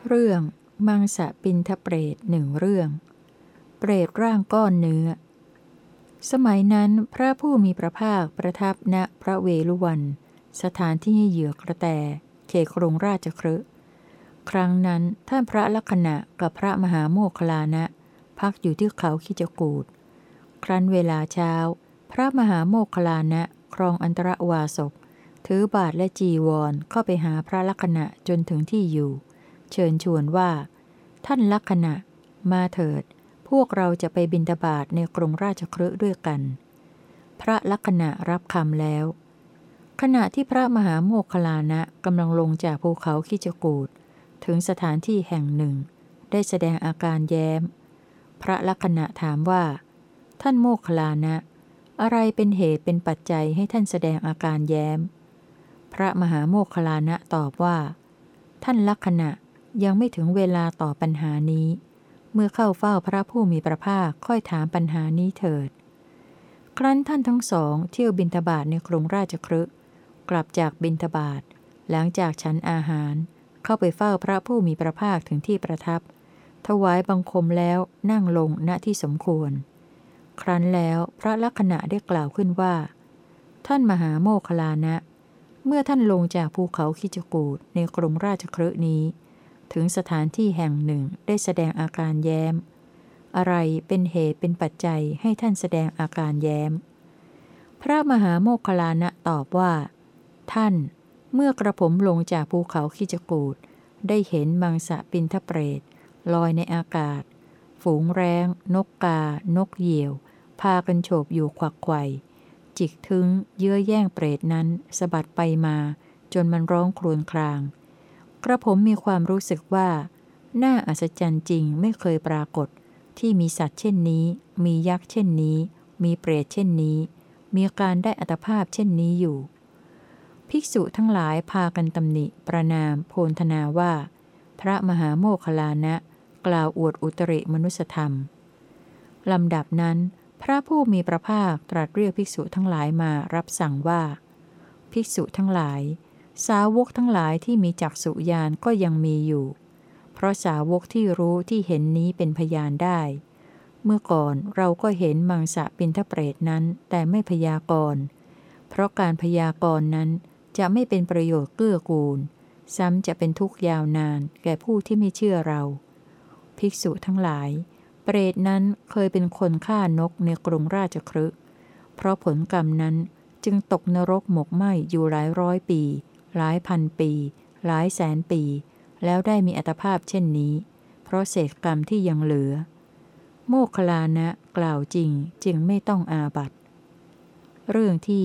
เรื่องมังสปิณฑเปรตหนึ่งเรื่องเปรตร่างก้อนเนื้อสมัยนั้นพระผู้มีพระภาคประทับณพระเวฬุวันสถานที่ให้เหยื่อกระแตเขตกรุงราชคฤห์ครั้งนั้นท่านพระลักขณะกับพระมหาโมคคัลลานะพักอยู่ที่เขาคิจกูฏครั้นเวลาเช้าพระมหาโมคคัลลานะครองอันตรวาสกถือบาทและจีวรเข้าไปหาพระลักขณะจนถึงที่อยู่เชิญชวนว่าท่านลักขณะมาเถิดพวกเราจะไปบิณฑบาตในกรุงราชคฤห์ด้วยกันพระลักขณะรับคำแล้วขณะที่พระมหาโมคคัลลานะกำลังลงจากภูเขาคิจกูฏถึงสถานที่แห่งหนึ่งได้แสดงอาการแย้มพระลักขณะถามว่าท่านโมคคัลลานะอะไรเป็นเหตุเป็นปัจจัยให้ท่านแสดงอาการแย้มพระมหาโมคคัลลานะตอบว่าท่านลักขณะยังไม่ถึงเวลาต่อปัญหานี้เมื่อเข้าเฝ้าพระผู้มีพระภาคค่อยถามปัญหานี้เถิดครั้นท่านทั้งสองเที่ยวบิณฑบาตในกรุงราชคฤห์กลับจากบิณฑบาตหลังจากฉันอาหารเข้าไปเฝ้าพระผู้มีพระภาคถึงที่ประทับถวายบังคมแล้วนั่งลงณที่สมควรครั้นแล้วพระลักขณะได้กล่าวขึ้นว่าท่านมหาโมคคัลลานะเมื่อท่านลงจากภูเขาคิจกูฏในกรุงราชคฤห์นี้ถึงสถานที่แห่งหนึ่งได้แสดงอาการแย้มอะไรเป็นเหตุเป็นปัจจัยให้ท่านแสดงอาการแย้มพระมหาโมคคัลลานะตอบว่าท่านเมื่อกระผมลงจากภูเขาคิจกูฏได้เห็นมังสปิณฑเปรตลอยในอากาศฝูงแร้งนกกานกเหยี่ยวพากันโฉบอยู่ขวักไขว่จิกถึงเยื่อแย่งเปรตนั้นสะบัดไปมาจนมันร้องครวญครางกระผมมีความรู้สึกว่าน่าอัศจรรย์จริงไม่เคยปรากฏที่มีสัตว์เช่นนี้มียักษ์เช่นนี้มีเปรตเช่นนี้มีการได้อัตภาพเช่นนี้อยู่ภิกษุทั้งหลายพากันตำหนิประณามโพลธนาว่าพระมหาโมคคัลลานะกล่าวอวดอุตริมนุสธรรมลำดับนั้นพระผู้มีพระภาคตรัสเรียกภิกษุทั้งหลายมารับสั่งว่าภิกษุทั้งหลายสาวกทั้งหลายที่มีจักษุญาณก็ยังมีอยู่เพราะสาวกที่รู้ที่เห็นนี้เป็นพยานได้เมื่อก่อนเราก็เห็นมังสปิณฑเปรตนั้นแต่ไม่พยากรณ์เพราะการพยากรณ์นั้นจะไม่เป็นประโยชน์เกื้อกูลซ้ำจะเป็นทุกข์ยาวนานแก่ผู้ที่ไม่เชื่อเราภิกษุทั้งหลายเปรตนั้นเคยเป็นคนฆ่านกในกรุงราชคฤห์เพราะผลกรรมนั้นจึงตกนรกหมกไหม้อยู่หลายร้อยปีหลายพันปีหลายแสนปีแล้วได้มีอัตภาพเช่นนี้เพราะเศษกรรมที่ยังเหลือโมคคัลลานะกล่าวจริงจึงไม่ต้องอาบัติเรื่องที่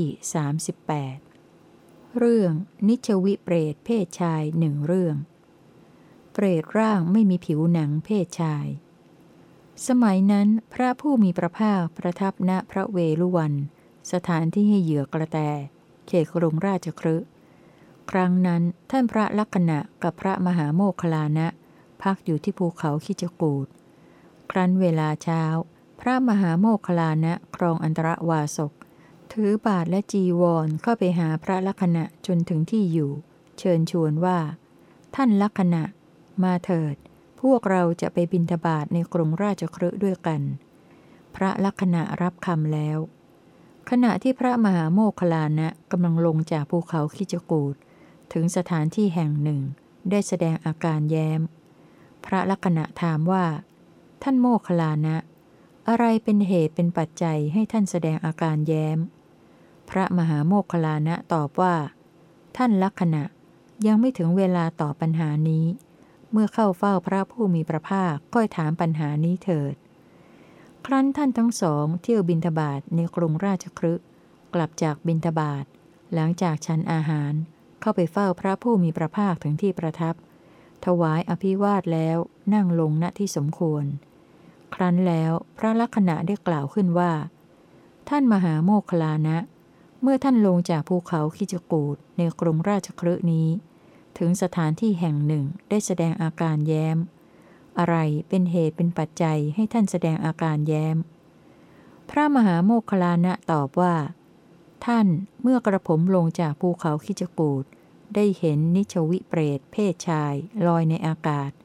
38เรื่องนิชวิเปรตเพศชายหนึ่งเรื่องเปรตร่างไม่มีผิวหนังเพศชายสมัยนั้นพระผู้มีพระภาคประทับณพระเวฬุวันสถานที่ให้เหยื่อกระแตเขตกรุงราชคฤห์ครั้งนั้นท่านพระลักขณะกับพระมหาโมคคัลลานะพักอยู่ที่ภูเขาคิจกูฏครั้นเวลาเช้าพระมหาโมคคัลลานะครองอันตรวาสกถือบาทและจีวรเข้าไปหาพระลักขณะจนถึงที่อยู่เชิญชวนว่าท่านลักขณะมาเถิดพวกเราจะไปบิณฑบาตในกรุงราชคฤห์ด้วยกันพระลักขณะรับคำแล้วขณะที่พระมหาโมคคัลลานะกำลังลงจากภูเขาคิจกูฏถึงสถานที่แห่งหนึ่งได้แสดงอาการแย้มพระลักขณะถามว่าท่านโมคคัลลานะอะไรเป็นเหตุเป็นปัจจัยให้ท่านแสดงอาการแย้มพระมหาโมคคัลลานะตอบว่าท่านลักขณะยังไม่ถึงเวลาตอบปัญหานี้เมื่อเข้าเฝ้าพระผู้มีพระภาคค่อยถามปัญหานี้เถิดครั้นท่านทั้งสองเที่ยวบิณฑบาตในกรุงราชคฤห์กลับจากบิณฑบาตหลังจากฉันอาหารเข้าไปเฝ้าพระผู้มีพระภาคถึงที่ประทับถวายอภิวาทแล้วนั่งลงณที่สมควรครั้นแล้วพระลักขณะได้กล่าวขึ้นว่าท่านมหาโมคคัลลานะเมื่อท่านลงจากภูเขาคิจกูฏในกรุงราชคฤห์นี้ถึงสถานที่แห่งหนึ่งได้แสดงอาการแย้มอะไรเป็นเหตุเป็นปัจจัยให้ท่านแสดงอาการแย้มพระมหาโมคคัลลานะตอบว่าท่านเมื่อกระผมลงจากภูเขาคิจกูฏได้เห็นนิชวิเปรตเพศชายลอยในอากาศ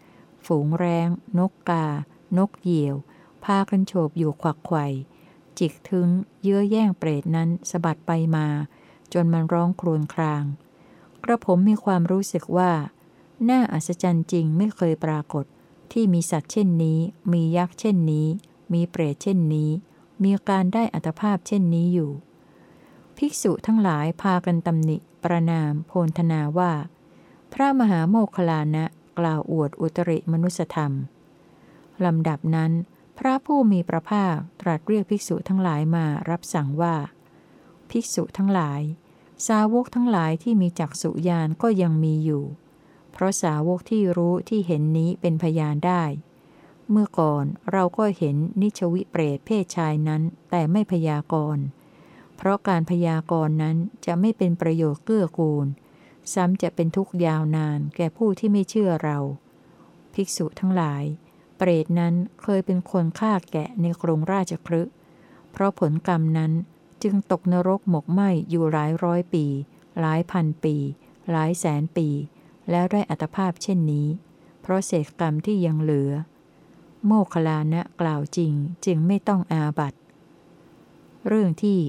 ฝูงแร้งนกกานกเหยี่ยวพากันโฉบอยู่ขวักไขว่จิกถึงเยื้อแย่งเปรตนั้นสะบัดไปมาจนมันร้องครวญครางกระผมมีความรู้สึกว่าน่าอัศจรรย์จริงไม่เคยปรากฏที่มีสัตว์เช่นนี้มียักษ์เช่นนี้มีเปรตเช่นนี้มีการได้อัตภาพเช่นนี้อยู่ภิกษุทั้งหลายพากันตำหนิประณามโพลธนาว่าพระมหาโมคคัลลานะกล่าวอวดอุตริมนุสธรรมลำดับนั้นพระผู้มีพระภาคตรัสเรียกภิกษุทั้งหลายมารับสั่งว่าภิกษุทั้งหลายสาวกทั้งหลายที่มีจักษุญาณก็ยังมีอยู่เพราะสาวกที่รู้ที่เห็นนี้เป็นพยานได้เมื่อก่อนเราก็เห็นนิชวิเปรตเพศชายนั้นแต่ไม่พยากรณ์เพราะการพยากรณ์นั้นจะไม่เป็นประโยชน์เกื้อกูลซ้ำจะเป็นทุกข์ยาวนานแก่ผู้ที่ไม่เชื่อเราภิกษุทั้งหลายเปรตนั้นเคยเป็นคนฆ่าแกะในกรุงราชคฤห์เพราะผลกรรมนั้นจึงตกนรกหมกไหม้อยู่หลายร้อยปีหลายพันปีหลายแสนปีแล้วได้อัตภาพเช่นนี้เพราะเศษกรรมที่ยังเหลือโมคคัลลานะกล่าวจริงจึงไม่ต้องอาบัติเรื่องที่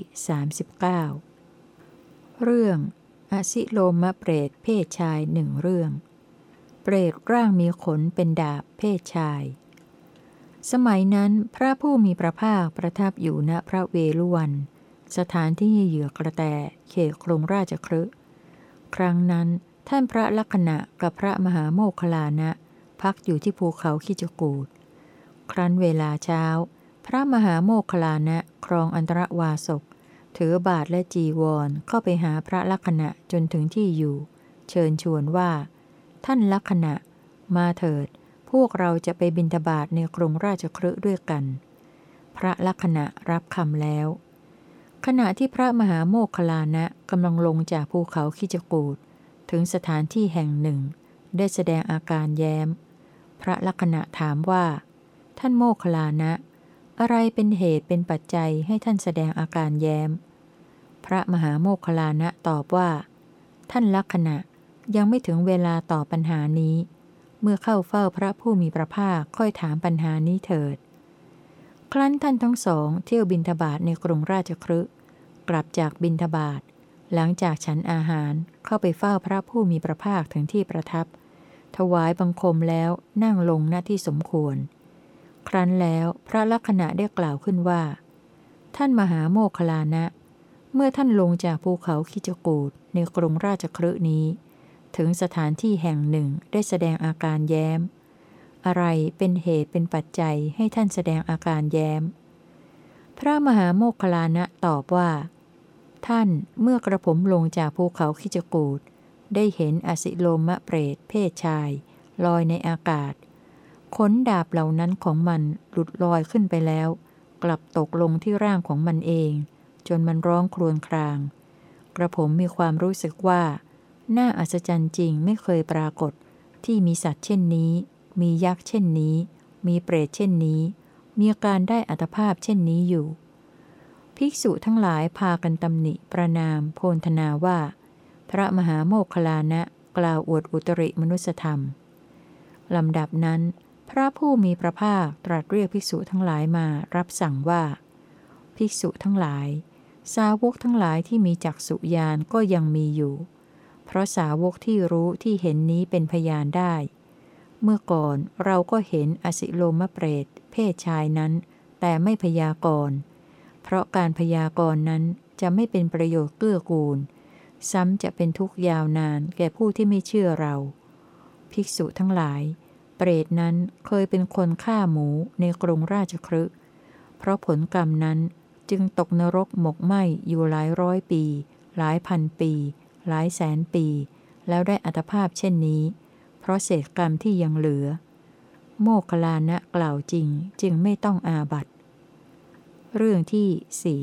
39เรื่องอสิโลมเปรตเพศชายหนึ่งเรื่องเปรตร่างมีขนเป็นดาบเพศชายสมัยนั้นพระผู้มีพระภาคประทับอยู่ณพระเวฬุวันสถานที่เหยื่อกระแตเขตกรุงราชคฤห์ครั้งนั้นท่านพระลักขณะกับพระมหาโมคคัลลานะพักอยู่ที่ภูเขาคิจกูฏครั้นเวลาเช้าพระมหาโมคคัลลานะครองอันตรวาสกถือบาทและจีวรเข้าไปหาพระลักขณะจนถึงที่อยู่เชิญชวนว่าท่านลักขณะมาเถิดพวกเราจะไปบิณฑบาตในกรุงราชคฤห์ด้วยกันพระลักขณะรับคำแล้วขณะที่พระมหาโมคคัลลานะกำลังลงจากภูเขาคิจกูฏถึงสถานที่แห่งหนึ่งได้แสดงอาการแย้มพระลักขณะถามว่าท่านโมคคัลลานะอะไรเป็นเหตุเป็นปัจจัยให้ท่านแสดงอาการแย้มพระมหาโมคคัลลานะตอบว่าท่านลักขณะยังไม่ถึงเวลาตอบปัญหานี้เมื่อเข้าเฝ้าพระผู้มีพระภาคค่อยถามปัญหานี้เถิดครั้นท่านทั้งสองเที่ยวบิณฑบาตในกรุงราชคฤห์กลับจากบิณฑบาตหลังจากฉันอาหารเข้าไปเฝ้าพระผู้มีพระภาคถึงที่ประทับถวายบังคมแล้วนั่งลงณที่สมควรครั้นแล้วพระลักขณะได้กล่าวขึ้นว่าท่านมหาโมคคัลลานะเมื่อท่านลงจากภูเขาคิจกูฏในกรุงราชคฤห์นี้ถึงสถานที่แห่งหนึ่งได้แสดงอาการแย้มอะไรเป็นเหตุเป็นปัจจัยให้ท่านแสดงอาการแย้มพระมหาโมคคัลลานะตอบว่าท่านเมื่อกระผมลงจากภูเขาคิจกูฏได้เห็นอสิโลมเปรตเพศชายลอยในอากาศขนดาบเหล่านั้นของมันหลุดลอยขึ้นไปแล้วกลับตกลงที่ร่างของมันเองจนมันร้องครวญครางกระผมมีความรู้สึกว่าน่าอัศจรรย์จริงไม่เคยปรากฏที่มีสัตว์เช่นนี้มียักษ์เช่นนี้มีเปรตเช่นนี้มีการได้อัตภาพเช่นนี้อยู่ภิกษุทั้งหลายพากันตำหนิประณามโพลธนาว่าพระมหาโมคคัลลานะกล่าวอวดอุตริมนุสธรรมลำดับนั้นพระผู้มีพระภาคตรัสเรียกภิกษุทั้งหลายมารับสั่งว่าภิกษุทั้งหลายสาวกทั้งหลายที่มีจักษุญาณก็ยังมีอยู่เพราะสาวกที่รู้ที่เห็นนี้เป็นพยานได้เมื่อก่อนเราก็เห็นอสิโลมเปรตเพศชายนั้นแต่ไม่พยากรณ์เพราะการพยากรณ์นั้นจะไม่เป็นประโยชน์เกื้อกูลซ้ำจะเป็นทุกข์ยาวนานแก่ผู้ที่ไม่เชื่อเราภิกษุทั้งหลายเปรตนั้นเคยเป็นคนฆ่าหมูในกรุงราชคฤห์เพราะผลกรรมนั้นจึงตกนรกหมกไหม้อยู่หลายร้อยปีหลายพันปีหลายแสนปีแล้วได้อัตภาพเช่นนี้เพราะเศษกรรมที่ยังเหลือโมคคัลลานะกล่าวจริงจึงไม่ต้องอาบัติเรื่องที่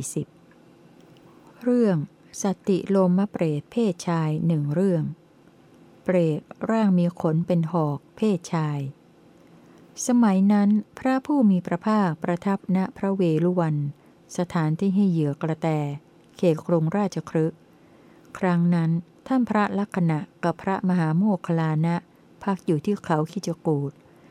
40เรื่องสัตติโลมเปรตเพศชายหนึ่งเรื่องเปรตร่างมีขนเป็นหอกเพศชายสมัยนั้นพระผู้มีพระภาคประทับณพระเวฬุวันสถานที่ให้เหยื่อกระแตเขตกรุงราชคฤห์ครั้งนั้นท่านพระลักขณะกับพระมหาโมคคัลลานะพักอยู่ที่เขาคิจกูฏ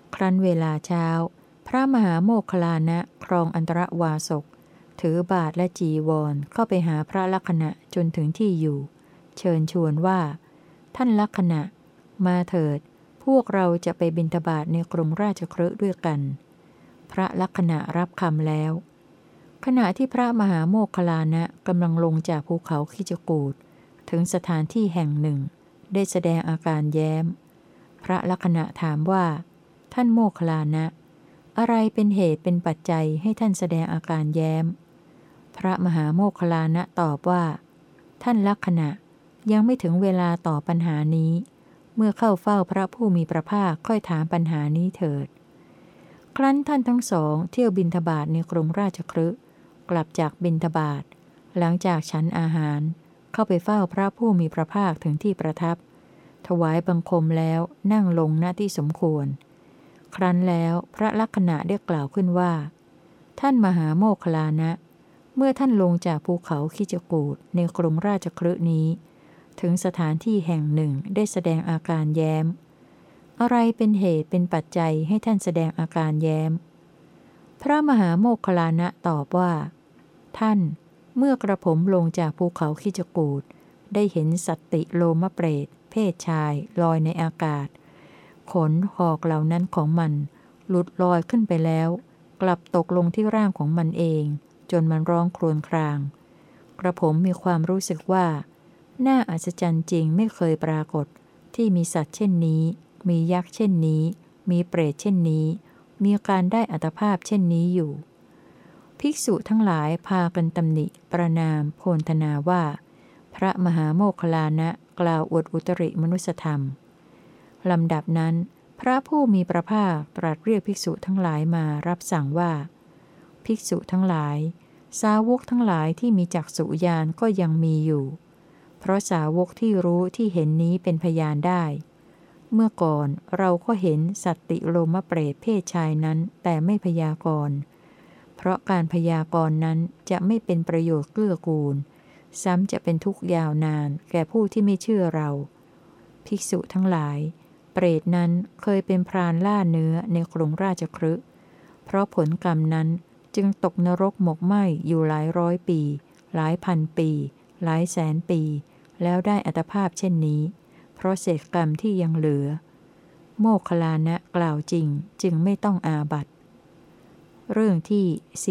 ครั้นเวลาเช้าพระมหาโมคคัลลานะครองอันตรวาสกถือบาทและจีวรเข้าไปหาพระลักขณะจนถึงที่อยู่ เชิญชวนว่า ท่านลักขณะมาเถิดพวกเราจะไปบิณฑบาตในกรุงราชคฤห์ด้วยกัน พระลักขณะรับคำแล้ว ขณะที่พระมหาโมคคัลลานะกำลังลงจากภูเขาคิจกูฏถึงสถานที่แห่งหนึ่งได้แสดงอาการแย้ม พระลักขณะถามว่า ท่านโมคคัลลานะอะไรเป็นเหตุเป็นปัจจัยให้ท่านแสดงอาการแย้ม พระมหาโมคคัลลานะตอบว่า ท่านลักขณะยังไม่ถึงเวลาต่อปัญหานี้ เมื่อเข้าเฝ้าพระผู้มีพระภาคค่อยถามปัญหานี้เถิด ครั้นท่านทั้งสองเที่ยวบิณฑบาตในกรุงราชคฤห์กลับจากบิณฑบาตหลังจากฉันอาหารเข้าไปเฝ้าพระผู้มีพระภาคถึงที่ประทับ ถวายบังคมแล้วนั่งลงณที่สมควร ครั้นแล้วพระลักขณะได้กล่าวขึ้นว่า ท่านมหาโมคคัลลานะเมื่อท่านลงจากภูเขาคิจกูฏในกรุงราชคฤห์นี้ถึงสถานที่แห่งหนึ่งได้แสดงอาการแย้ม อะไรเป็นเหตุเป็นปัจจัยให้ท่านแสดงอาการแย้ม พระมหาโมคคัลลานะตอบว่า ท่านเมื่อกระผมลงจากภูเขาคิจกูฏได้เห็นสัตติโลมเปรตเพศชายลอยในอากาศขนหอกเหล่านั้นของมันหลุดลอยขึ้นไปแล้วกลับตกลงที่ร่างของมันเองจนมันร้องครวญครางกระผมมีความรู้สึกว่าน่าอัศจรรย์จริงไม่เคยปรากฏที่มีสัตว์เช่นนี้มียักษ์เช่นนี้มีเปรตเช่นนี้มีการได้อัตภาพเช่นนี้อยู่ ภิกษุทั้งหลายพากันตำหนิประนามโพลธนาว่าพระมหาโมคคัลลานะกล่าวอวดอุตริมนุสธรรมลำดับนั้นพระผู้มีพระภาคตรัสเรียกภิกษุทั้งหลายมารับสั่งว่าภิกษุทั้งหลายสาวกทั้งหลายที่มีจักษุญาณก็ยังมีอยู่เพราะสาวกที่รู้ที่เห็นนี้เป็นพยานได้เมื่อก่อนเราก็เห็นสัตติโลมเปรตเพศชายนั้นแต่ไม่พยากรณ์เพราะการพยากรณ์นั้นจะไม่เป็นประโยชน์เกื้อกูลซ้ำจะเป็นทุกข์ยาวนานแก่ผู้ที่ไม่เชื่อเราภิกษุทั้งหลายเปรตนั้นเคยเป็นพรานล่าเนื้อในกรุงราชคฤห์เพราะผลกรรมนั้นจึงตกนรกหมกไหม้อยู่หลายร้อยปีหลายพันปีหลายแสนปีแล้วได้อัตภาพเช่นนี้เพราะเศษกรรมที่ยังเหลือโมคคัลลานะกล่าวจริงจึงไม่ต้องอาบัติ เรื่องที่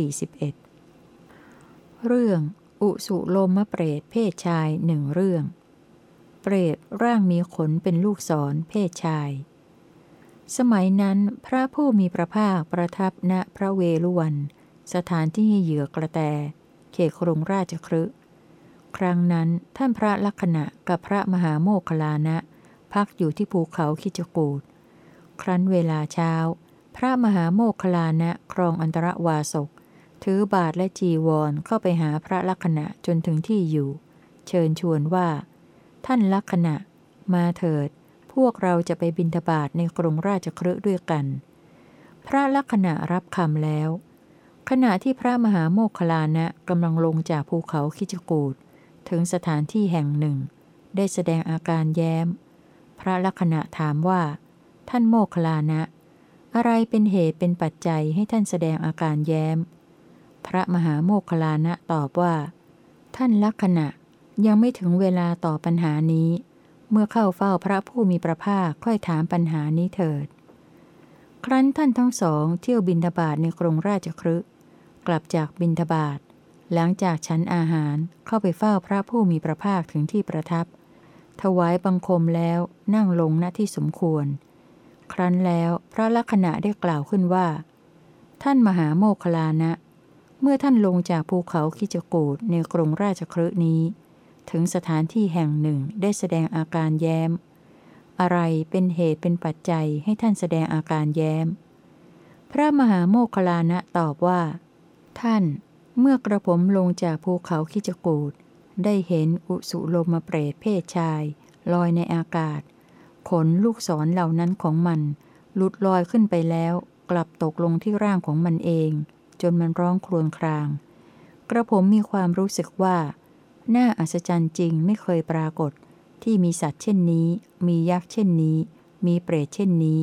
41 เรื่องอุสุโลมเปรตเพศชายหนึ่งเรื่องเปรตร่างมีขนเป็นลูกศรเพศชายสมัยนั้นพระผู้มีพระภาคประทับณพระเวฬุวันสถานที่ให้เหยื่อกระแตเขตกรุงราชคฤห์ครั้งนั้นท่านพระลักขณะกับพระมหาโมคคัลลานะพักอยู่ที่ภูเขาคิจกูฏครั้นเวลาเช้าพระมหาโมคคัลลานะครองอันตรวาสกถือบาทและจีวรเข้าไปหาพระลักขณะจนถึงที่อยู่เชิญชวนว่าท่านลักขณะมาเถิดพวกเราจะไปบิณฑบาตในกรุงราชคฤห์ด้วยกันพระลักขณะรับคำแล้วขณะที่พระมหาโมคคัลลานะกำลังลงจากภูเขาคิจกูฏถึงสถานที่แห่งหนึ่งได้แสดงอาการแย้มพระลักขณะถามว่าท่านโมคคัลลานะอะไรเป็นเหตุเป็นปัจจัยให้ท่านแสดงอาการแย้มพระมหาโมคคัลลานะตอบว่าท่านลักขณะยังไม่ถึงเวลาต่อปัญหานี้เมื่อเข้าเฝ้าพระผู้มีพระภาคค่อยถามปัญหานี้เถิดครั้นท่านทั้งสองเที่ยวบิณฑบาตในกรุงราชคฤห์กลับจากบิณฑบาตหลังจากฉันอาหารเข้าไปเฝ้าพระผู้มีพระภาคถึงที่ประทับถวายบังคมแล้วนั่งลงณที่สมควรครั้นแล้วพระลักขณะได้กล่าวขึ้นว่าท่านมหาโมคคัลลานะเมื่อท่านลงจากภูเขาคิจกูฏในกรุงราชคฤห์นี้ถึงสถานที่แห่งหนึ่งได้แสดงอาการแย้มอะไรเป็นเหตุเป็นปัจจัยให้ท่านแสดงอาการแย้มพระมหาโมคคัลลานะตอบว่าท่านเมื่อกระผมลงจากภูเขาคิจกูฏได้เห็นอุสุโลมเปรตเพศชายลอยในอากาศขนลูกศรเหล่านั้นของมันหลุดลอยขึ้นไปแล้วกลับตกลงที่ร่างของมันเองจนมันร้องครวญครางกระผมมีความรู้สึกว่าน่าอัศจรรย์จริงไม่เคยปรากฏที่มีสัตว์เช่นนี้มียักษ์เช่นนี้มีเปรตเช่นนี้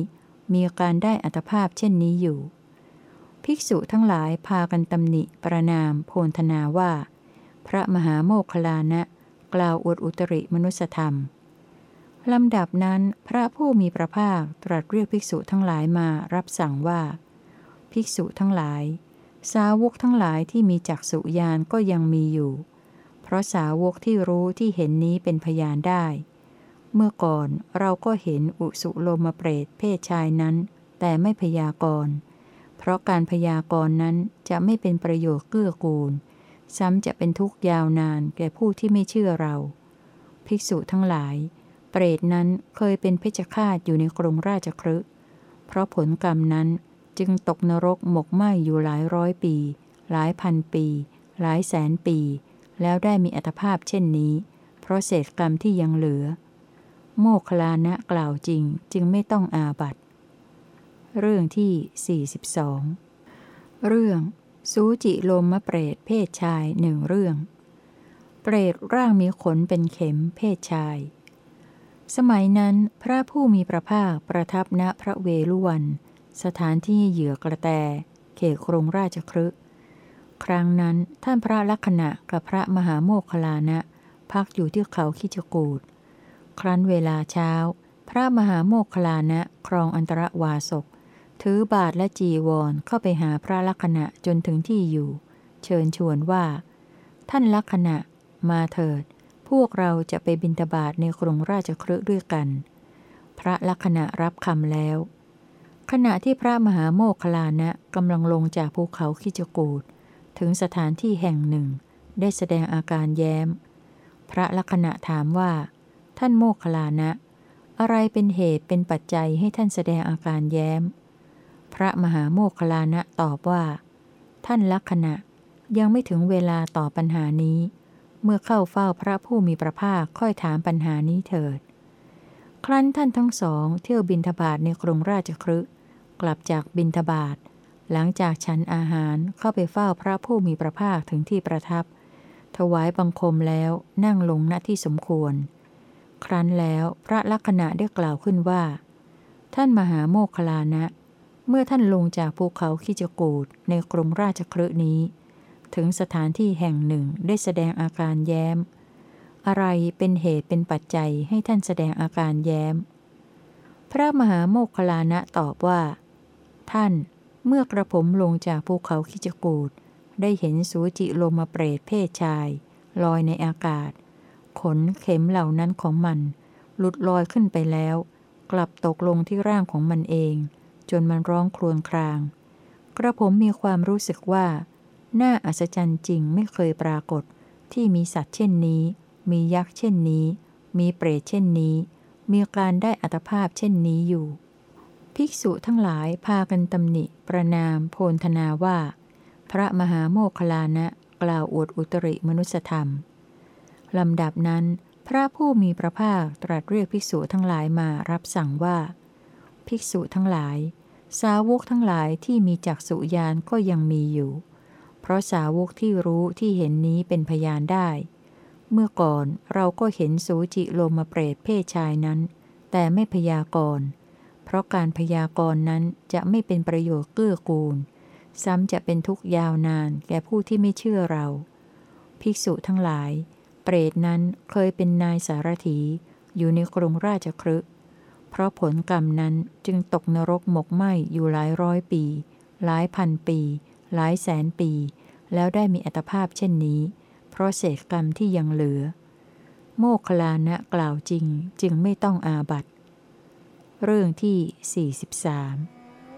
มีการได้อัตภาพเช่นนี้อยู่ ภิกษุทั้งหลายพากันตำหนิประนามโพลธนาว่า พระมหาโมคคัลลานะกล่าวอวดอุตริมนุสธรรมลำดับนั้นพระผู้มีพระภาคตรัสเรียกภิกษุทั้งหลายมารับสั่งว่า ภิกษุทั้งหลายสาวกทั้งหลายที่มีจักษุญาณก็ยังมีอยู่เพราะสาวกที่รู้ที่เห็นนี้เป็นพยานได้เมื่อก่อนเราก็เห็นอุสุโลมเปรตเพศชายนั้นแต่ไม่พยากรณ์เพราะการพยากรณ์นั้นจะไม่เป็นประโยชน์เกื้อกูลซ้ำจะเป็นทุกข์ยาวนานแก่ผู้ที่ไม่เชื่อเราภิกษุทั้งหลายเปรตนั้นเคยเป็นเพชฌฆาตอยู่ในกรุงราชคฤห์เพราะผลกรรมนั้นจึงตกนรกหมกไหม้อยู่หลายร้อยปีหลายพันปีหลายแสนปีแล้วได้มีอัตภาพเช่นนี้เพราะเศษกรรมที่ยังเหลือโมคคัลลานะกล่าวจริงจึงไม่ต้องอาบัติเรื่องที่42เรื่องสูจิโลมเปรตเพศชายหนึ่งเรื่องเปรตร่างมีขนเป็นเข็มเพศชายสมัยนั้นพระผู้มีพระภาคประทับณพระเวฬุวันสถานที่เหยื่อกระแตเขตกรุงราชคฤห์ครั้งนั้นท่านพระลักขณะกับพระมหาโมคคัลลานะพักอยู่ที่เขาคิจกูฏครั้นเวลาเช้าพระมหาโมคคัลลานะครองอันตรวาสกถือบาทและจีวรเข้าไปหาพระลักขณะจนถึงที่อยู่เชิญชวนว่าท่านลักขณะมาเถิดพวกเราจะไปบิณฑบาตในกรุงราชคฤห์ด้วยกันพระลักขณะรับคำแล้วขณะที่พระมหาโมคคัลลานะกำลังลงจากภูเขาคิจกูฏถึงสถานที่แห่งหนึ่งได้แสดงอาการแย้มพระลักขณะถามว่าท่านโมคคัลลานะอะไรเป็นเหตุเป็นปัจจัยให้ท่านแสดงอาการแย้มพระมหาโมคคัลลานะตอบว่าท่านลักขณะยังไม่ถึงเวลาตอบปัญหานี้เมื่อเข้าเฝ้าพระผู้มีพระภาคค่อยถามปัญหานี้เถิดครั้นท่านทั้งสองเที่ยวบิณฑบาตในกรุงราชคฤห์กลับจากบิณฑบาตหลังจากฉันอาหารเข้าไปเฝ้าพระผู้มีพระภาคถึงที่ประทับถวายบังคมแล้วนั่งลงณที่สมควรครั้นแล้วพระลักขณะได้กล่าวขึ้นว่าท่านมหาโมคคัลลานะเมื่อท่านลงจากภูเขาคิจกูฏในกรุงราชคฤห์นี้ถึงสถานที่แห่งหนึ่งได้แสดงอาการแย้มอะไรเป็นเหตุเป็นปัจจัยให้ท่านแสดงอาการแย้มพระมหาโมคคัลลานะตอบว่าท่านเมื่อกระผมลงจากภูเขาคิจกูฏได้เห็นสูจิโลมเปรตเพศชายลอยในอากาศขนเข็มเหล่านั้นของมันหลุดลอยขึ้นไปแล้วกลับตกลงที่ร่างของมันเองจนมันร้องครวญครางกระผมมีความรู้สึกว่าน่าอัศจรรย์จริงไม่เคยปรากฏที่มีสัตว์เช่นนี้มียักษ์เช่นนี้มีเปรตเช่นนี้มีการได้อัตภาพเช่นนี้อยู่ภิกษุทั้งหลายพากันตำหนิประนามโพลธนาว่าพระมหาโมคคัลลานะกล่าวอวดอุตริมนุสธรรมลำดับนั้นพระผู้มีพระภาคตรัสเรียกภิกษุทั้งหลายมารับสั่งว่าภิกษุทั้งหลายสาวกทั้งหลายที่มีจักษุญาณก็ยังมีอยู่เพราะสาวกที่รู้ที่เห็นนี้เป็นพยานได้เมื่อก่อนเราก็เห็นสูจิโลมเปรตเพศชายนั้นแต่ไม่พยากรณ์เพราะการพยากรณ์นั้นจะไม่เป็นประโยชน์เกื้อกูลซ้ำจะเป็นทุกข์ยาวนานแก่ผู้ที่ไม่เชื่อเราภิกษุทั้งหลายเปรตนั้นเคยเป็นนายสารถีอยู่ในกรุงราชคฤห์เพราะผลกรรมนั้นจึงตกนรกหมกไหม้อยู่หลายร้อยปีหลายพันปีหลายแสนปีแล้วได้มีอัตภาพเช่นนี้เพราะเศษกรรมที่ยังเหลือโมคคัลลานะกล่าวจริงจึงไม่ต้องอาบัติเรื่องที่43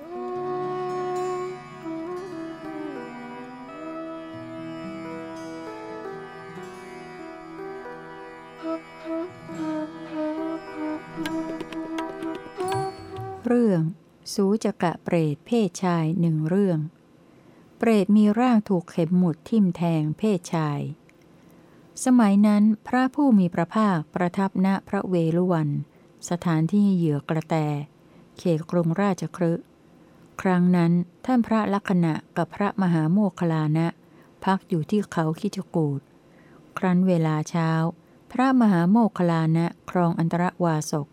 เรื่องสูจกะเปรตเพศชายหนึ่งเรื่องเปรตมีร่างถูกเข็มหมุดทิ่มแทงเพศชายสมัยนั้นพระผู้มีพระภาคประทับณพระเวฬุวันสถานที่เหยื่อกระแตเขตกรุงราชคฤห์ครั้งนั้นท่านพระลักขณะกับพระมหาโมคคัลลานะพักอยู่ที่เขาคิจกูฏครั้นเวลาเช้าพระมหาโมคคัลลานะครองอันตรวาสก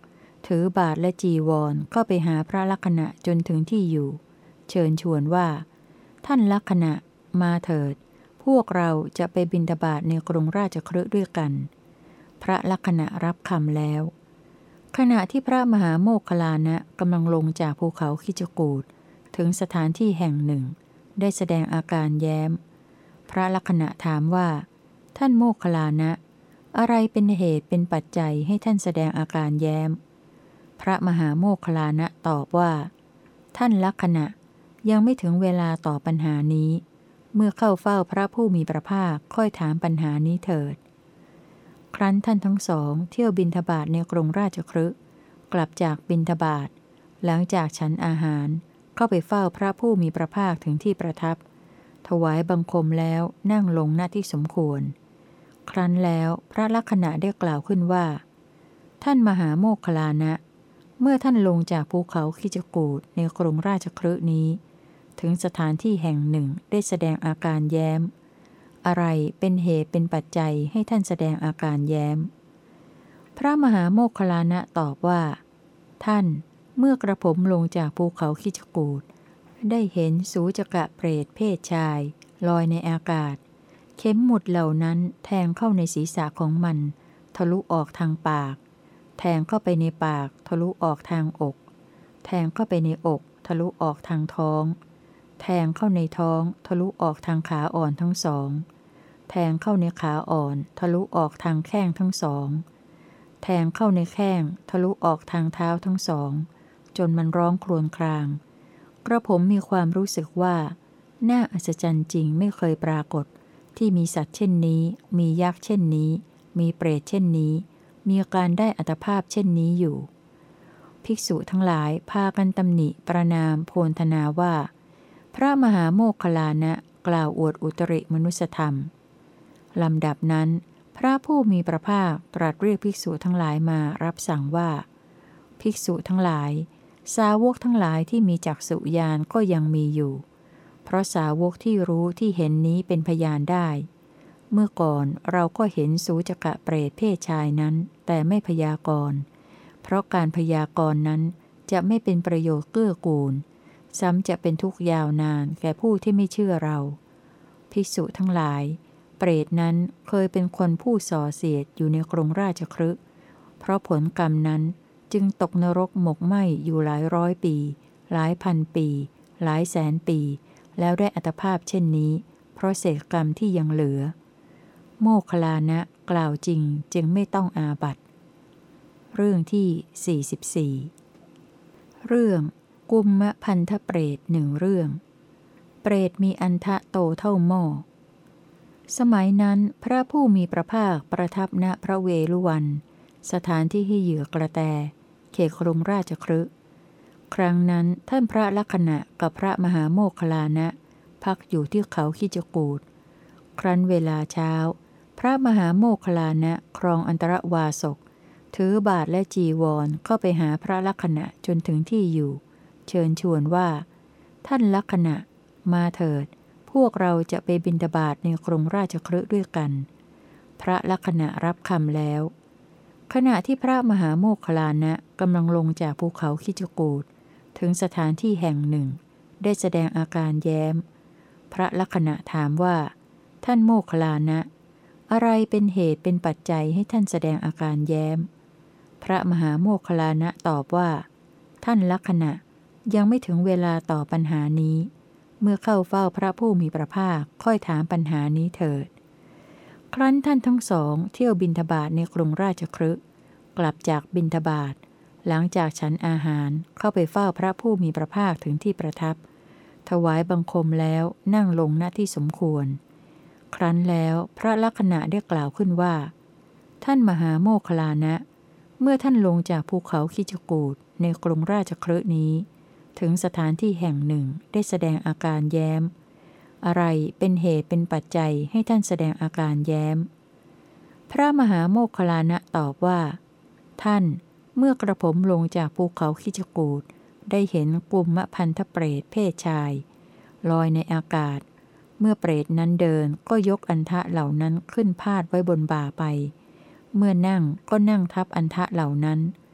ถือบาทและจีวรก็ไปหาพระลักขณะจนถึงที่อยู่ เชิญชวนว่า ท่านลักขณะมาเถิด พวกเราจะไปบิณฑบาตในกรุงราชคฤห์ด้วยกัน พระลักขณะรับคำแล้ว ขณะที่พระมหาโมคคัลลานะกำลังลงจากภูเขาคิจกูฏถึงสถานที่แห่งหนึ่ง ได้แสดงอาการแย้ม พระลักขณะถามว่า ท่านโมคคัลลานะ อะไรเป็นเหตุเป็นปัจจัยให้ท่านแสดงอาการแย้ม พระมหาโมคคัลลานะตอบว่า ท่านลักขณะยังไม่ถึงเวลาต่อปัญหานี้ เมื่อเข้าเฝ้าพระผู้มีพระภาคค่อยถามปัญหานี้เถิด ครั้นท่านทั้งสองเที่ยวบิณฑบาตในกรุงราชคฤห์กลับจากบิณฑบาตหลังจากฉันอาหารเข้าไปเฝ้าพระผู้มีพระภาคถึงที่ประทับ ถวายบังคมแล้วนั่งลงหน้าที่สมควร ครั้นแล้วพระลักขณะได้กล่าวขึ้นว่า ท่านมหาโมคคัลลานะ เมื่อท่านลงจากภูเขาคิจกูฏในกรุงราชคฤห์นี้ ถึงสถานที่แห่งหนึ่งได้แสดงอาการแย้ม อะไรเป็นเหตุเป็นปัจจัยให้ท่านแสดงอาการแย้ม พระมหาโมคคัลลานะตอบว่า ท่านเมื่อกระผมลงจากภูเขาคิจกูฏได้เห็นสูจกะเปรตเพศชายลอยในอากาศ เข็มหมุดเหล่านั้นแทงเข้าในศีรษะของมัน ทะลุออกทางปาก แทงเข้าไปในปากทะลุออกทางอก แทงเข้าไปในอกทะลุออกทางท้อง แทงเข้าในท้องทะลุออกทางขาอ่อนทั้งสอง แทงเข้าในขาอ่อนทะลุออกทางแข้งทั้งสอง แทงเข้าในแข้งทะลุออกทางเท้าทั้งสอง จนมันร้องครวญคราง กระผมมีความรู้สึกว่าน่าอัศจรรย์จริงไม่เคยปรากฏที่มีสัตว์เช่นนี้ มียักษ์เช่นนี้ มีเปรตเช่นนี้ มีการได้อัตภาพเช่นนี้อยู่ ภิกษุทั้งหลายพากันตำหนิประนามโพลธนาว่า พระมหาโมคคัลลานะกล่าวอวดอุตริมนุสธรรม ลำดับนั้นพระผู้มีพระภาคตรัสเรียกภิกษุทั้งหลายมารับสั่งว่า ภิกษุทั้งหลายสาวกทั้งหลายที่มีจักษุญาณก็ยังมีอยู่ เพราะสาวกที่รู้ที่เห็นนี้เป็นพยานได้ เมื่อก่อนเราก็เห็นสูจกะเปรตเพศชายนั้นแต่ไม่พยากรณ์เพราะการพยากรณ์นั้นจะไม่เป็นประโยชน์เกื้อกูลซ้ำจะเป็นทุกข์ยาวนานแก่ผู้ที่ไม่เชื่อเราภิกษุทั้งหลายเปรตนั้นเคยเป็นคนผู้ส่อเสียดอยู่ในกรุงราชคฤห์เพราะผลกรรมนั้นจึงตกนรกหมกไหม้อยู่หลายร้อยปีหลายพันปีหลายแสนปีแล้วได้อัตภาพเช่นนี้เพราะเศษกรรมที่ยังเหลือโมคคัลลานะกล่าวจริงจึงไม่ต้องอาบัติเรื่องที่44เรื่องกุมมะพันธเปรตหนึ่งเรื่องเปรตมีอันทะโตเท่าหม้อสมัยนั้นพระผู้มีพระภาคประทับณพระเวฬุวันสถานที่ให้เหยื่อกระแตเขตกรุงราชคฤห์ครั้งนั้นท่านพระลักขณะกับพระมหาโมคคัลลานะพักอยู่ที่เขาคิจกูฏครั้นเวลาเช้าพระมหาโมคคัลลานะครองอันตรวาสกถือบาทและจีวรเข้าไปหาพระลักขณะจนถึงที่อยู่เชิญชวนว่าท่านลักขณะมาเถิดพวกเราจะไปบิณฑบาตในกรุงราชคฤห์ด้วยกันพระลักขณะรับคำแล้วขณะที่พระมหาโมคคัลลานะกำลังลงจากภูเขาคิจกูฏถึงสถานที่แห่งหนึ่งได้แสดงอาการแย้มพระลักขณะถามว่าท่านโมคคัลลานะอะไรเป็นเหตุเป็นปัจจัยให้ท่านแสดงอาการแย้มพระมหาโมคคัลลานะตอบว่าท่านลักขณะยังไม่ถึงเวลาต่อปัญหานี้เมื่อเข้าเฝ้าพระผู้มีพระภาคค่อยถามปัญหานี้เถิดครั้นท่านทั้งสองเที่ยวบิณฑบาตในกรุงราชคฤห์กลับจากบิณฑบาตหลังจากฉันอาหารเข้าไปเฝ้าพระผู้มีพระภาคถึงที่ประทับถวายบังคมแล้วนั่งลงณที่สมควรครั้นแล้วพระลักขณะได้กล่าวขึ้นว่าท่านมหาโมคคัลลานะเมื่อท่านลงจากภูเขาคิจกูฏในกรุงราชคฤห์นี้ถึงสถานที่แห่งหนึ่งได้แสดงอาการแย้มอะไรเป็นเหตุเป็นปัจจัยให้ท่านแสดงอาการแย้มพระมหาโมคคัลลานะตอบว่าท่านเมื่อกระผมลงจากภูเขาคิจกูฏได้เห็นกุมมะพันธเปรตเพศชายลอยในอากาศเมื่อเปรตนั้นเดินก็ยกอันทะเหล่านั้นขึ้นพาดไว้บนบ่าไปเมื่อนั่งก็นั่งทับอันทะเหล่านั้นฝ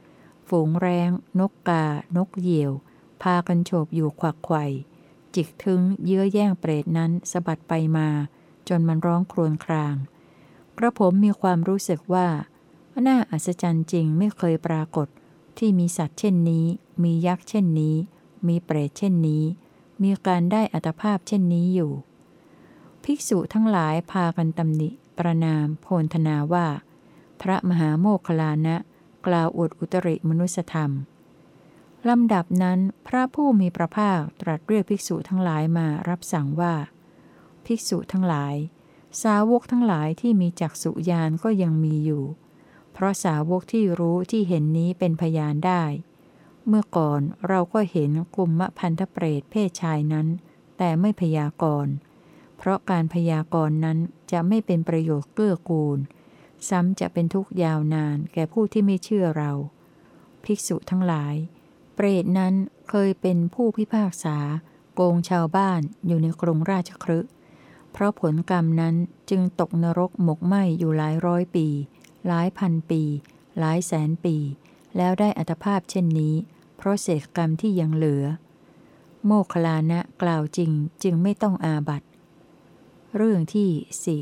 ฝูงแร้งนกกานกเหยี่ยวพากันโฉบอยู่ขวักไขว่จิกถึงเยื้อแย่งเปรตนั้นสะบัดไปมาจนมันร้องครวญครางกระผมมีความรู้สึกว่าน่าอัศจรรย์จริงไม่เคยปรากฏที่มีสัตว์เช่นนี้มียักษ์เช่นนี้มีเปรตเช่นนี้มีการได้อัตภาพเช่นนี้อยู่ ภิกษุทั้งหลายพากันตำหนิประนามโพลธนาว่าพระมหาโมคคัลลานะกล่าวอวดอุตริมนุสธรรมลำดับนั้นพระผู้มีพระภาคตรัสเรียกภิกษุทั้งหลายมารับสั่งว่าภิกษุทั้งหลายสาวกทั้งหลายที่มีจักษุญาณก็ยังมีอยู่เพราะสาวกที่รู้ที่เห็นนี้เป็นพยานได้ เมื่อก่อนเราก็เห็นกุมมพันธเปรตเพศชายนั้นแต่ไม่พยากรณ์เพราะการพยากรณ์นั้นจะไม่เป็นประโยชน์เกื้อกูลซ้ำจะเป็นทุกข์ยาวนานแก่ผู้ที่ไม่เชื่อเราภิกษุทั้งหลายเปรตนั้นเคยเป็นผู้พิพากษาโกงชาวบ้านอยู่ในกรุงราชคฤห์เพราะผลกรรมนั้นจึงตกนรกหมกไหม้อยู่หลายร้อยปีหลายพันปีหลายแสนปีแล้วได้อัตภาพเช่นนี้เพราะเศษกรรมที่ยังเหลือโมคคัลลานะกล่าวจริงจึงไม่ต้องอาบัติเรื่องที่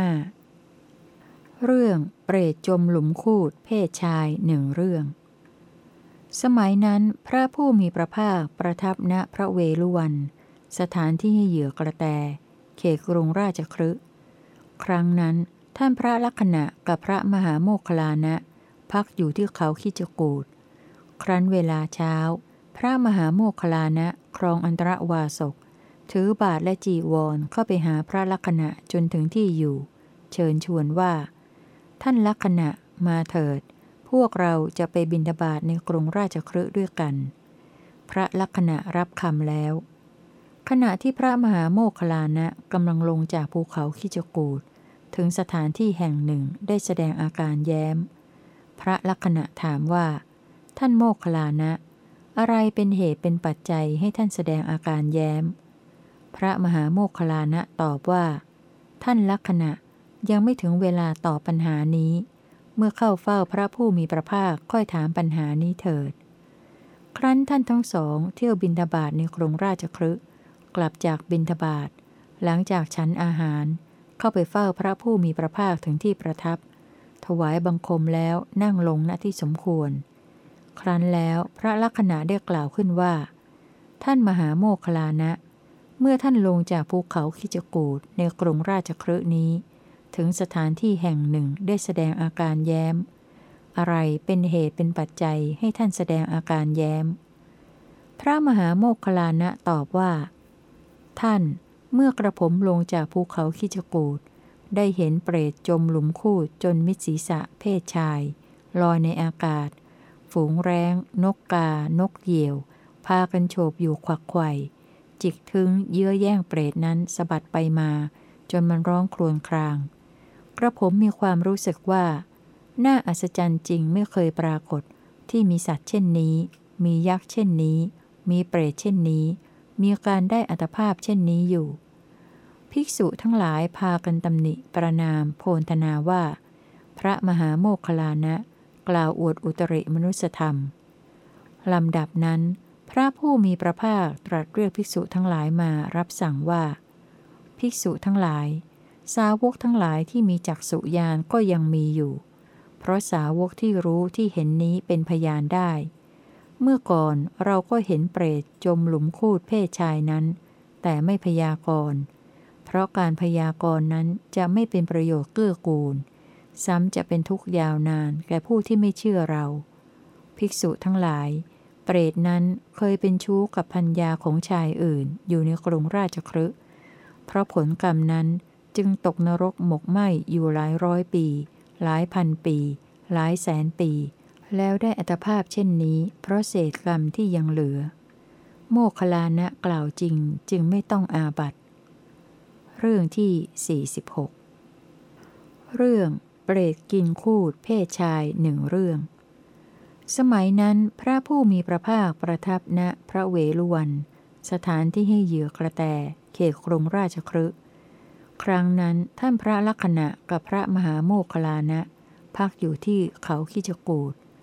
45เรื่องเปรตจมหลุมคูดเพศชายหนึ่งเรื่องสมัยนั้นพระผู้มีพระภาคประทับณพระเวฬุวันสถานที่ให้เหยื่อกระแตเขตกรุงราชคฤห์ครั้งนั้นท่านพระลักขณะกับพระมหาโมคคัลลานะพักอยู่ที่เขาคิจกูฏครั้นเวลาเช้าพระมหาโมคคัลลานะครองอันตรวาสกถือบาทและจีวรเข้าไปหาพระลักขณะจนถึงที่อยู่เชิญชวนว่าท่านลักขณะมาเถิดพวกเราจะไปบิณฑบาตในกรุงราชคฤห์ด้วยกันพระลักขณะรับคำแล้วขณะที่พระมหาโมคคัลลานะกำลังลงจากภูเขาคิจกูฏถึงสถานที่แห่งหนึ่งได้แสดงอาการแย้มพระลักขณะถามว่าท่านโมคคัลลานะอะไรเป็นเหตุเป็นปัจจัยให้ท่านแสดงอาการแย้มพระมหาโมคคัลลานะตอบว่าท่านลักขณะยังไม่ถึงเวลาตอบปัญหานี้เมื่อเข้าเฝ้าพระผู้มีพระภาคค่อยถามปัญหานี้เถิดครั้นท่านทั้งสองเที่ยวบิณฑบาตในกรุงราชคฤห์กลับจากบิณฑบาตหลังจากฉันอาหารเข้าไปเฝ้าพระผู้มีพระภาคถึงที่ประทับถวายบังคมแล้วนั่งลงณที่สมควรครั้นแล้วพระลักขณะได้กล่าวขึ้นว่าท่านมหาโมคคัลลานะเมื่อท่านลงจากภูเขาคิจกูฏในกรุงราชคฤห์นี้ถึงสถานที่แห่งหนึ่งได้แสดงอาการแย้มอะไรเป็นเหตุเป็นปัจจัยให้ท่านแสดงอาการแย้มพระมหาโมคคัลลานะตอบว่าท่านเมื่อกระผมลงจากภูเขาคิจกูฏได้เห็นเปรตจมหลุมคูดจนมิดศีรษะเพศชายลอยในอากาศฝูงแร้งนกกานกเหยี่ยวพากันโฉบอยู่ขวักไขว่จิกถึงเยื้อแย่งเปรตนั้นสะบัดไปมาจนมันร้องครวญครางกระผมมีความรู้สึกว่าน่าอัศจรรย์จริงไม่เคยปรากฏที่มีสัตว์เช่นนี้มียักษ์เช่นนี้มีเปรตเช่นนี้มีการได้อัตภาพเช่นนี้อยู่ภิกษุทั้งหลายพากันตำหนิประนามโพลธนาว่าพระมหาโมคคัลลานะกล่าวอวดอุตริมนุสธรรมลำดับนั้นพระผู้มีพระภาคตรัสเรียกภิกษุทั้งหลายมารับสั่งว่าภิกษุทั้งหลายสาวกทั้งหลายที่มีจักษุญาณก็ยังมีอยู่เพราะสาวกที่รู้ที่เห็นนี้เป็นพยานได้ เมื่อก่อนเราก็เห็นเปรตจมหลุมคูดเพศชายนั้นแต่ไม่พยากรณ์เพราะการพยากรณ์นั้นจะไม่เป็นประโยชน์เกื้อกูลซ้ำจะเป็นทุกข์ยาวนานแก่ผู้ที่ไม่เชื่อเราภิกษุทั้งหลายเปรตนั้นเคยเป็นชู้กับภรรยาของชายอื่นอยู่ในกรุงราชคฤห์เพราะผลกรรมนั้นจึงตกนรกหมกไหม้อยู่หลายร้อยปีหลายพันปีหลายแสนปีแล้วได้อัตภาพเช่นนี้เพราะเศษกรรมที่ยังเหลือโมคคัลลานะกล่าวจริงจึงไม่ต้องอาบัติเรื่องที่46เรื่องเปรตกินคูดเพศชายหนึ่งเรื่องสมัยนั้นพระผู้มีพระภาคประทับณพระเวฬุวันสถานที่ให้เหยื่อกระแตเขตกรุงราชคฤห์ครั้งนั้นท่านพระลักขณะกับพระมหาโมคคัลลานะพักอยู่ที่เขาคิจกูฏ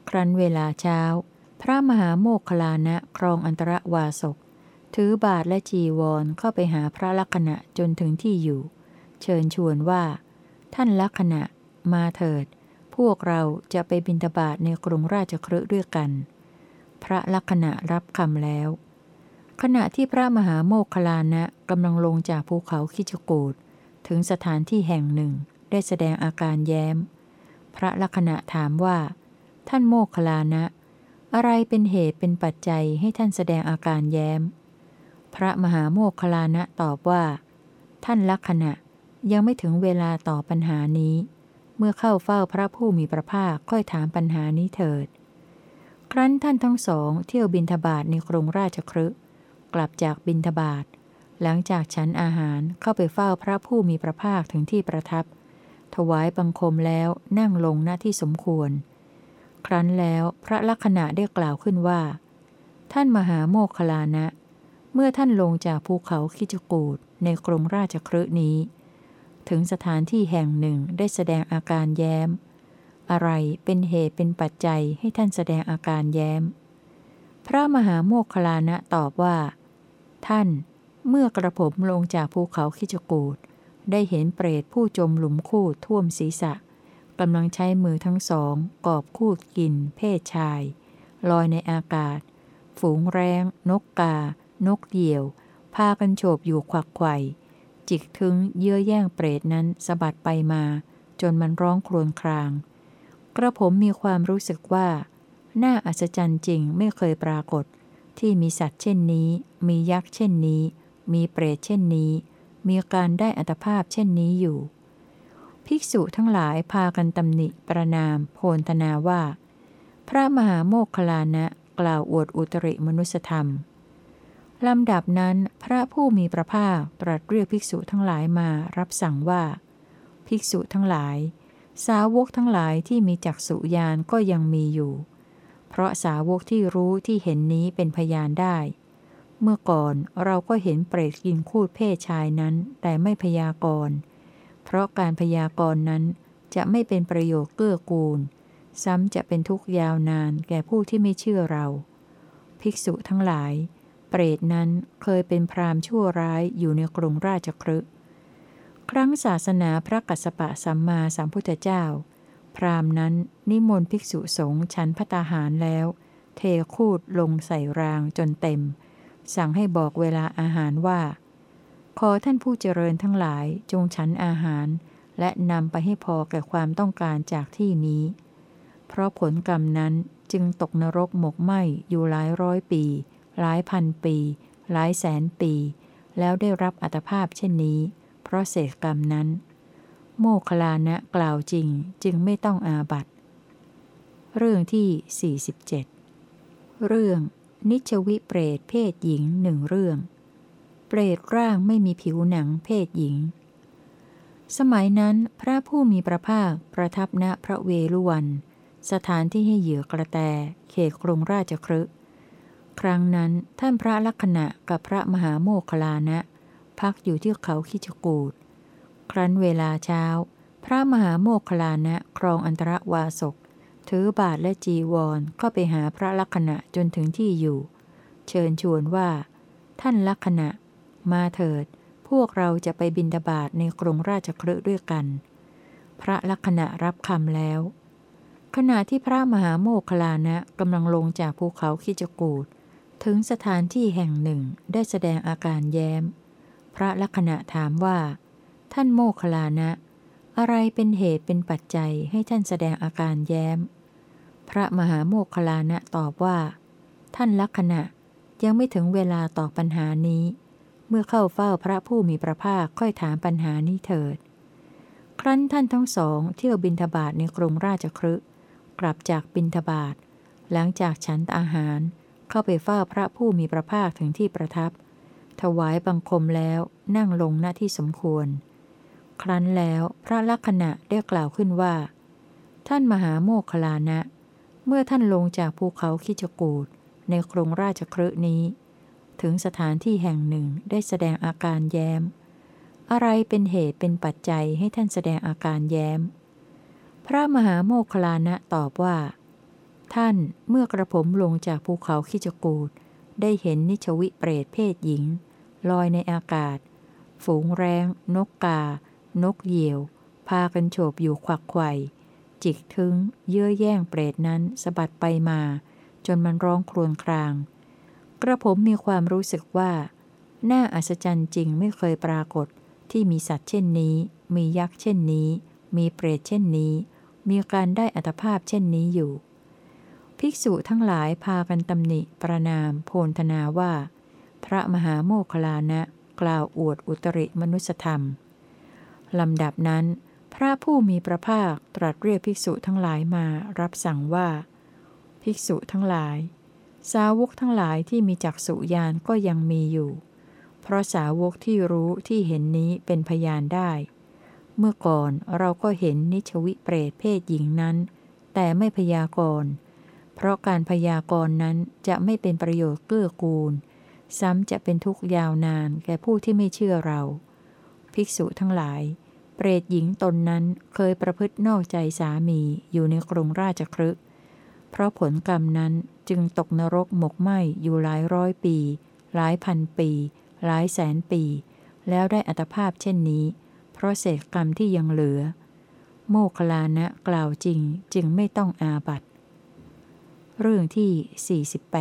ครั้นเวลาเช้าพระมหาโมคคัลลานะครองอันตรวาสกถือบาทและจีวรเข้าไปหาพระลักขณะจนถึงที่อยู่เชิญชวนว่าท่านลักขณะมาเถิดพวกเราจะไปบิณฑบาตในกรุงราชคฤห์ด้วยกันพระลักขณะรับคำแล้วขณะที่พระมหาโมคคัลลานะกำลังลงจากภูเขาคิชกูฏถึงสถานที่แห่งหนึ่งได้แสดงอาการแย้มพระลักขณะถามว่าท่านโมคคัลลานะอะไรเป็นเหตุเป็นปัจจัยให้ท่านแสดงอาการแย้มพระมหาโมคคัลลานะตอบว่าท่านลักขณะยังไม่ถึงเวลาต่อปัญหานี้เมื่อเข้าเฝ้าพระผู้มีพระภาคค่อยถามปัญหานี้เถิดครั้นท่านทั้งสองเที่ยวบิณฑบาตในกรุงราชคฤห์กลับจากบิณฑบาตหลังจากฉันอาหารเข้าไปเฝ้าพระผู้มีพระภาคถึงที่ประทับถวายบังคมแล้วนั่งลงณที่สมควรครั้นแล้วพระลักขณะได้กล่าวขึ้นว่าท่านมหาโมคคัลลานะเมื่อท่านลงจากภูเขาคิชกูฏในกรุงราชคฤห์นี้ถึงสถานที่แห่งหนึ่งได้แสดงอาการแย้มอะไรเป็นเหตุเป็นปัจจัยให้ท่านแสดงอาการแย้มพระมหาโมคคัลลานะตอบว่าท่านเมื่อกระผมลงจากภูเขาคิชกูฏได้เห็นเปรตผู้จมหลุมคูดท่วมศีรษะกำลังใช้มือทั้งสองกอบคูดกินเพศชายลอยในอากาศฝูงแร้งนกกานกเหยี่ยวพากันโฉบอยู่ขวักไขว่จิกถึงเยื่อแย่งเปรตนั้นสะบัดไปมาจนมันร้องครวญครางกระผมมีความรู้สึกว่าน่าอัศจรรย์จริงไม่เคยปรากฏที่มีสัตว์เช่นนี้มียักษ์เช่นนี้มีเปรตเช่นนี้มีการได้อัตภาพเช่นนี้อยู่ภิกษุทั้งหลายพากันตำหนิประนามโพลธนาว่าพระมหาโมคคัลลานะกล่าวอวดอุตริมนุสธรรมลำดับนั้นพระผู้มีพระภาคตรัสเรียกภิกษุทั้งหลายมารับสั่งว่าภิกษุทั้งหลายสาวกทั้งหลายที่มีจักษุญาณก็ยังมีอยู่เพราะสาวกที่รู้ที่เห็นนี้เป็นพยานได้เมื่อก่อนเราก็เห็นเปรตกินคูดเพศชายนั้นแต่ไม่พยากรณ์เพราะการพยากรณ์นั้นจะไม่เป็นประโยชน์เกื้อกูลซ้ำจะเป็นทุกข์ยาวนานแก่ผู้ที่ไม่เชื่อเราภิกษุทั้งหลายเปรตนั้นเคยเป็นพราหมณ์ชั่วร้ายอยู่ในกรุงราชคฤห์ครั้งศาสนาพระกัสสปะสัมมาสัมพุทธเจ้าพราหมณ์นั้นนิมนต์ภิกษุสงฆ์ฉันภัตตาหารแล้วเทคูดลงใส่รางจนเต็มสั่งให้บอกเวลาอาหารว่าขอท่านผู้เจริญทั้งหลายจงฉันอาหารและนำไปให้พอแก่ความต้องการจากที่นี้เพราะผลกรรมนั้นจึงตกนรกหมกไหม้อยู่หลายร้อยปีหลายพันปีหลายแสนปีแล้วได้รับอัตภาพเช่นนี้เพราะเศษกรรมนั้นโมคคัลลานะกล่าวจริงจึงไม่ต้องอาบัติเรื่องที่47เรื่องนิชวิเปรตเพศหญิงหนึ่งเรื่องเปรตร่างไม่มีผิวหนังเพศหญิงสมัยนั้นพระผู้มีพระภาคประทับณพระเวฬุวันสถานที่ให้เหยื่อกระแตเขตกรุงราชคฤห์ครั้งนั้นท่านพระลักขณะกับพระมหาโมคคัลลานะพักอยู่ที่เขาคิชกูฏครั้นเวลาเช้าพระมหาโมคคัลลานะครองอันตรวาสกถือบาทและจีวรเข้าไปหาพระลักขณะจนถึงที่อยู่เชิญชวนว่าท่านลักขณะมาเถิดพวกเราจะไปบิณฑบาตในกรุงราชคฤห์ด้วยกันพระลักขณะรับคำแล้วขณะที่พระมหาโมคคัลลานะกำลังลงจากภูเขาคิชกูฏถึงสถานที่แห่งหนึ่งได้แสดงอาการแย้มพระลักขณะถามว่าท่านโมคคัลลานะอะไรเป็นเหตุเป็นปัจจัยให้ท่านแสดงอาการแย้มพระมหาโมคคัลลานะตอบว่าท่านลักขณะยังไม่ถึงเวลาตอบปัญหานี้เมื่อเข้าเฝ้าพระผู้มีพระภาคค่อยถามปัญหานี้เถิดครั้นท่านทั้งสองเที่ยวบิณฑบาตในกรุงราชคฤห์กลับจากบิณฑบาตหลังจากฉันอาหารเข้าไปเฝ้าพระผู้มีพระภาคถึงที่ประทับถวายบังคมแล้วนั่งลงณที่สมควรครั้นแล้วพระลักขณะได้กล่าวขึ้นว่าท่านมหาโมคคัลลานะเมื่อท่านลงจากภูเขาคิชกูฏในกรุงราชคฤห์นี้ถึงสถานที่แห่งหนึ่งได้แสดงอาการแย้มอะไรเป็นเหตุเป็นปัจจัยให้ท่านแสดงอาการแย้มพระมหาโมคคัลลานะตอบว่าท่านเมื่อกระผมลงจากภูเขาคิจกูฏได้เห็นนิชวิเปรตเพศหญิงลอยในอากาศฝูงแร้งนกกานกเหยี่ยวพากันโฉบอยู่ขวักไขว่จิกถึงเยื่อแย่งเปรตนั้นสะบัดไปมาจนมันร้องครวญครางกระผมมีความรู้สึกว่าน่าอัศจรรย์จริงไม่เคยปรากฏที่มีสัตว์เช่นนี้มียักษ์เช่นนี้มีเปรตเช่นนี้มีการได้อัตภาพเช่นนี้อยู่ภิกษุทั้งหลายพากันตำหนิประนามโพลธนาว่าพระมหาโมคคัลลานะกล่าวอวดอุตริมนุสธรรมลำดับนั้นพระผู้มีพระภาคตรัสเรียกภิกษุทั้งหลายมารับสั่งว่าภิกษุทั้งหลายสาวกทั้งหลายที่มีจักษุญาณก็ยังมีอยู่เพราะสาวกที่รู้ที่เห็นนี้เป็นพยานได้เมื่อก่อนเราก็เห็นนิชวิเปรตเพศหญิงนั้นแต่ไม่พยากรณ์เพราะการพยากรณ์นั้นจะไม่เป็นประโยชน์เกื้อกูลซ้ำจะเป็นทุกข์ยาวนานแก่ผู้ที่ไม่เชื่อเราภิกษุทั้งหลายเปรตหญิงตนนั้นเคยประพฤตินอกใจสามีอยู่ในกรุงราชคฤห์เพราะผลกรรมนั้นจึงตกนรกหมกไหม้อยู่หลายร้อยปีหลายพันปีหลายแสนปีแล้วได้อัตภาพเช่นนี้เพราะเศษกรรมที่ยังเหลือโมคคัลลานะกล่าวจริงจึงไม่ต้องอาบัติเรื่องที่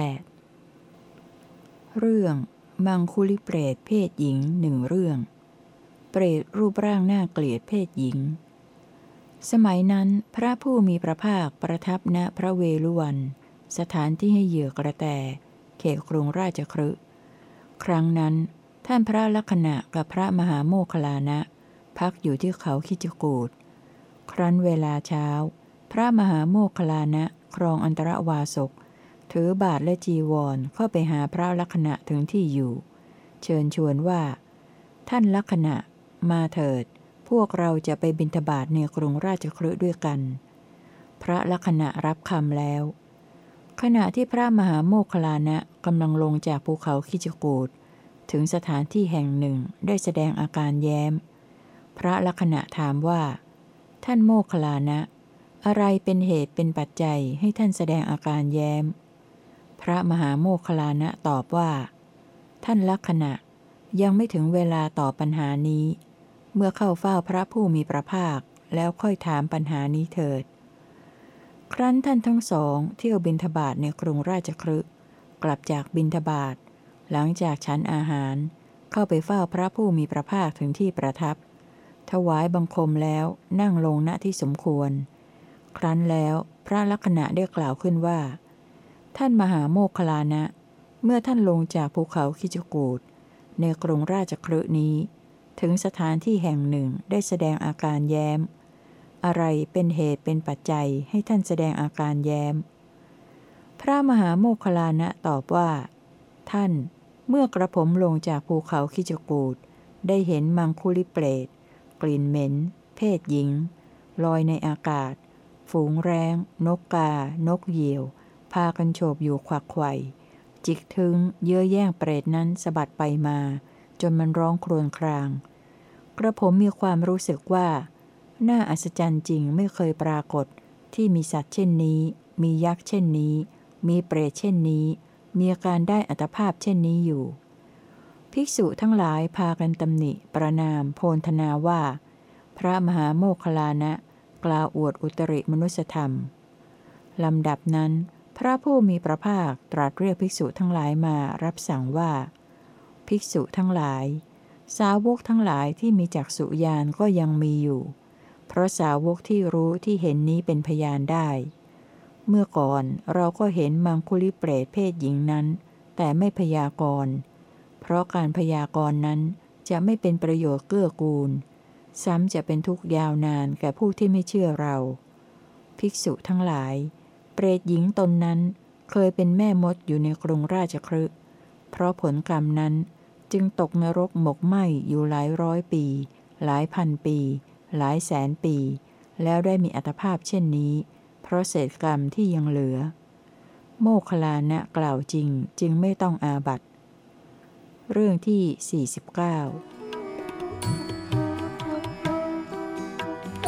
48เรื่องมังคุลิเปรตเพศหญิงหนึ่งเรื่องเปรตรูปร่างน่าเกลียดเพศหญิงสมัยนั้นพระผู้มีพระภาคประทับณพระเวฬุวันสถานที่ให้เหยื่อกระแตเขตกรุงราชคฤห์ครั้งนั้นท่านพระลักขณะกับพระมหาโมคคัลลานะพักอยู่ที่เขาคิจกูฏครั้นเวลาเช้าพระมหาโมคคัลลานะครองอันตรวาสกถือบาทและจีวรเข้าไปหาพระลักขณะถึงที่อยู่เชิญชวนว่าท่านลักขณะมาเถิดพวกเราจะไปบิณฑบาตในกรุงราชคฤห์ด้วยกันพระลักขณะรับคำแล้วขณะที่พระมหาโมคคัลลานะกำลังลงจากภูเขาคิจกูฏถึงสถานที่แห่งหนึ่งได้แสดงอาการแย้มพระลักขณะถามว่าท่านโมคคัลลานะอะไรเป็นเหตุเป็นปัจจัยให้ท่านแสดงอาการแย้มพระมหาโมคคัลลานะตอบว่าท่านลักขณะยังไม่ถึงเวลาตอบปัญหานี้เมื่อเข้าเฝ้าพระผู้มีพระภาคแล้วค่อยถามปัญหานี้เถิดครั้นท่านทั้งสองเที่ยวบิณฑบาตในกรุงราชคฤห์กลับจากบิณฑบาตหลังจากฉันอาหารเข้าไปเฝ้าพระผู้มีพระภาคถึงที่ประทับถวายบังคมแล้วนั่งลงณที่สมควรครั้นแล้วพระลักขณะได้กล่าวขึ้นว่าท่านมหาโมคคัลลานะเมื่อท่านลงจากภูเขาคิจกูฏในกรุงราชคฤห์นี้ถึงสถานที่แห่งหนึ่งได้แสดงอาการแย้มอะไรเป็นเหตุเป็นปัจจัยให้ท่านแสดงอาการแย้มพระมหาโมคคัลลานะตอบว่าท่านเมื่อกระผมลงจากภูเขาคิจกูฏได้เห็นมังคุลิเปรตกลิ่นเหม็นเพศหญิงลอยในอากาศฝูงแร้งนกกานกเหยี่ยวพากันโฉบอยู่ขวักไขว่จิกถึงเยื่อแย่งเปรตนั้นสะบัดไปมาจนมันร้องครวญครางกระผมมีความรู้สึกว่าน่าอัศจรรย์จริงไม่เคยปรากฏที่มีสัตว์เช่นนี้มียักษ์เช่นนี้มีเปรตเช่นนี้มีอาการได้อัตภาพเช่นนี้อยู่ภิกษุทั้งหลายพากันตำหนิประนามโพลธนาว่าพระมหาโมคคัลลานะกล่าวอวดอุตริมนุสธรรมลำดับนั้นพระผู้มีพระภาคตรัสเรียกภิกษุทั้งหลายมารับสั่งว่าภิกษุทั้งหลายสาวกทั้งหลายที่มีจักษุญาณก็ยังมีอยู่เพราะสาวกที่รู้ที่เห็นนี้เป็นพยานได้เมื่อก่อนเราก็เห็นมังคุลิเปรตเพศหญิงนั้นแต่ไม่พยากรณ์เพราะการพยากรณ์นั้นจะไม่เป็นประโยชน์เกื้อกูลซ้ำจะเป็นทุกข์ยาวนานแก่ผู้ที่ไม่เชื่อเราภิกษุทั้งหลายเปรตหญิงตนนั้นเคยเป็นแม่มดอยู่ในกรุงราชคฤห์เพราะผลกรรมนั้นจึงตกนรกหมกไหม้อยู่หลายร้อยปีหลายพันปีหลายแสนปีแล้วได้มีอัตภาพเช่นนี้เพราะเศษกรรมที่ยังเหลือโมคคัลลานะกล่าวจริงจึงไม่ต้องอาบัติเรื่องที่49